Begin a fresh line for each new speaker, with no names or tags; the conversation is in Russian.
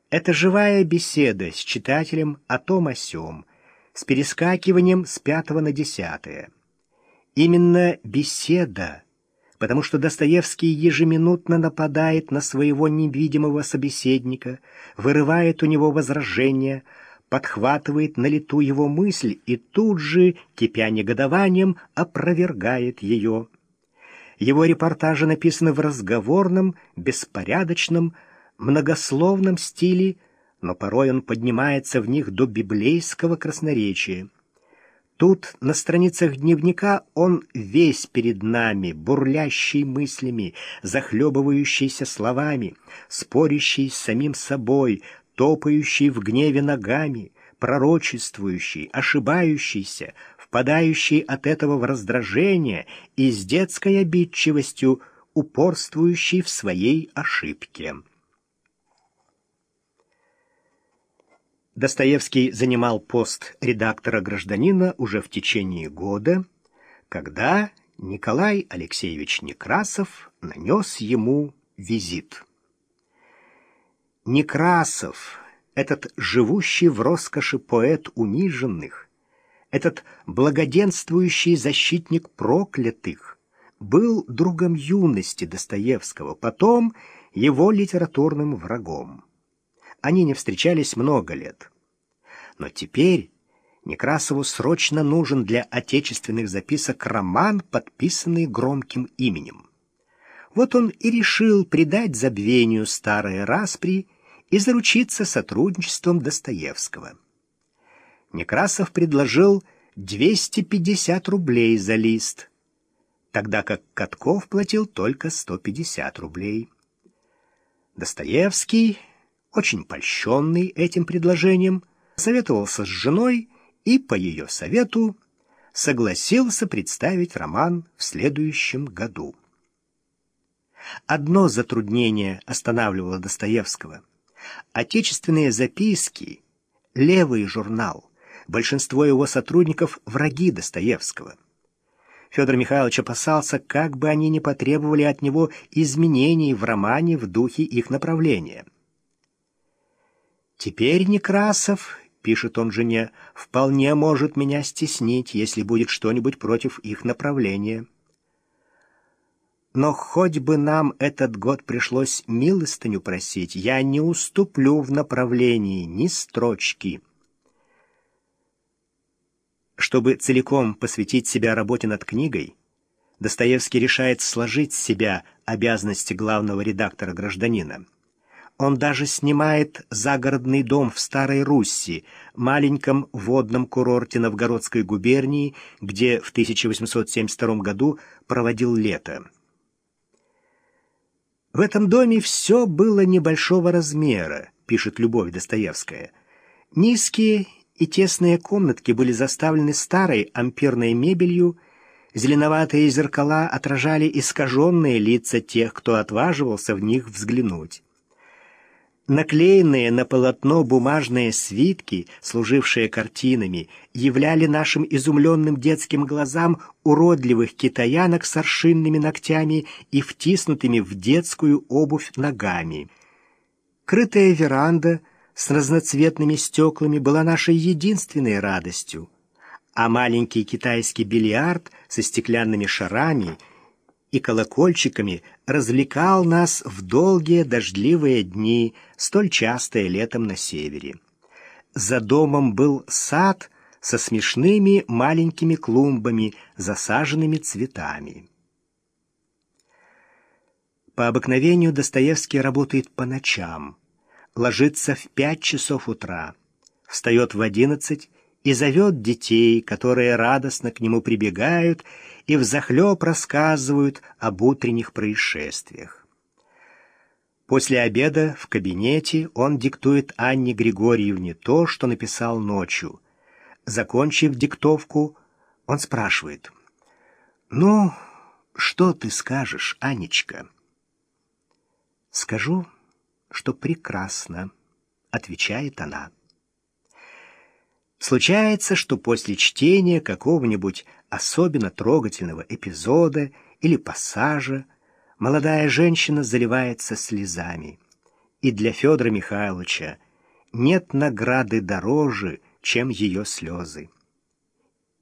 Это живая беседа с читателем о том о сём, с перескакиванием с пятого на десятое. Именно беседа, потому что Достоевский ежеминутно нападает на своего невидимого собеседника, вырывает у него возражения, подхватывает на лету его мысль и тут же, кипя негодованием, опровергает ее. Его репортажи написаны в разговорном, беспорядочном, многословном стиле, но порой он поднимается в них до библейского красноречия. Тут, на страницах дневника, он весь перед нами, бурлящий мыслями, захлебывающийся словами, спорящий с самим собой, топающий в гневе ногами, пророчествующий, ошибающийся, впадающий от этого в раздражение и с детской обидчивостью упорствующий в своей ошибке. Достоевский занимал пост редактора «Гражданина» уже в течение года, когда Николай Алексеевич Некрасов нанес ему визит. Некрасов, этот живущий в роскоши поэт униженных, этот благоденствующий защитник проклятых, был другом юности Достоевского, потом его литературным врагом. Они не встречались много лет. Но теперь Некрасову срочно нужен для отечественных записок роман, подписанный громким именем. Вот он и решил предать забвению старые распри и заручиться сотрудничеством Достоевского. Некрасов предложил 250 рублей за лист, тогда как Катков платил только 150 рублей. Достоевский, очень польщенный этим предложением, советовался с женой и, по ее совету, согласился представить роман в следующем году. Одно затруднение останавливало Достоевского. Отечественные записки, левый журнал, большинство его сотрудников — враги Достоевского. Федор Михайлович опасался, как бы они не потребовали от него изменений в романе в духе их направления. «Теперь Некрасов, — пишет он жене, — вполне может меня стеснить, если будет что-нибудь против их направления. Но хоть бы нам этот год пришлось милостыню просить, я не уступлю в направлении ни строчки». Чтобы целиком посвятить себя работе над книгой, Достоевский решает сложить с себя обязанности главного редактора «Гражданина». Он даже снимает загородный дом в Старой Русси, маленьком водном курорте Новгородской губернии, где в 1872 году проводил лето. «В этом доме все было небольшого размера», — пишет Любовь Достоевская. «Низкие и тесные комнатки были заставлены старой ампирной мебелью, зеленоватые зеркала отражали искаженные лица тех, кто отваживался в них взглянуть. Наклеенные на полотно бумажные свитки, служившие картинами, являли нашим изумленным детским глазам уродливых китаянок с аршинными ногтями и втиснутыми в детскую обувь ногами. Крытая веранда с разноцветными стеклами была нашей единственной радостью, а маленький китайский бильярд со стеклянными шарами и колокольчиками развлекал нас в долгие дождливые дни, столь частые летом на севере. За домом был сад со смешными маленькими клумбами, засаженными цветами. По обыкновению Достоевский работает по ночам, ложится в 5 часов утра, встает в 11 и зовет детей, которые радостно к нему прибегают и взахлеб рассказывают об утренних происшествиях. После обеда в кабинете он диктует Анне Григорьевне то, что написал ночью. Закончив диктовку, он спрашивает: «Ну, что ты скажешь, Анечка?» «Скажу, что прекрасно», — отвечает она. Случается, что после чтения какого-нибудь особенно трогательного эпизода или пассажа молодая женщина заливается слезами. и для Федора Михайловича нет награды дороже, чем ее слезы.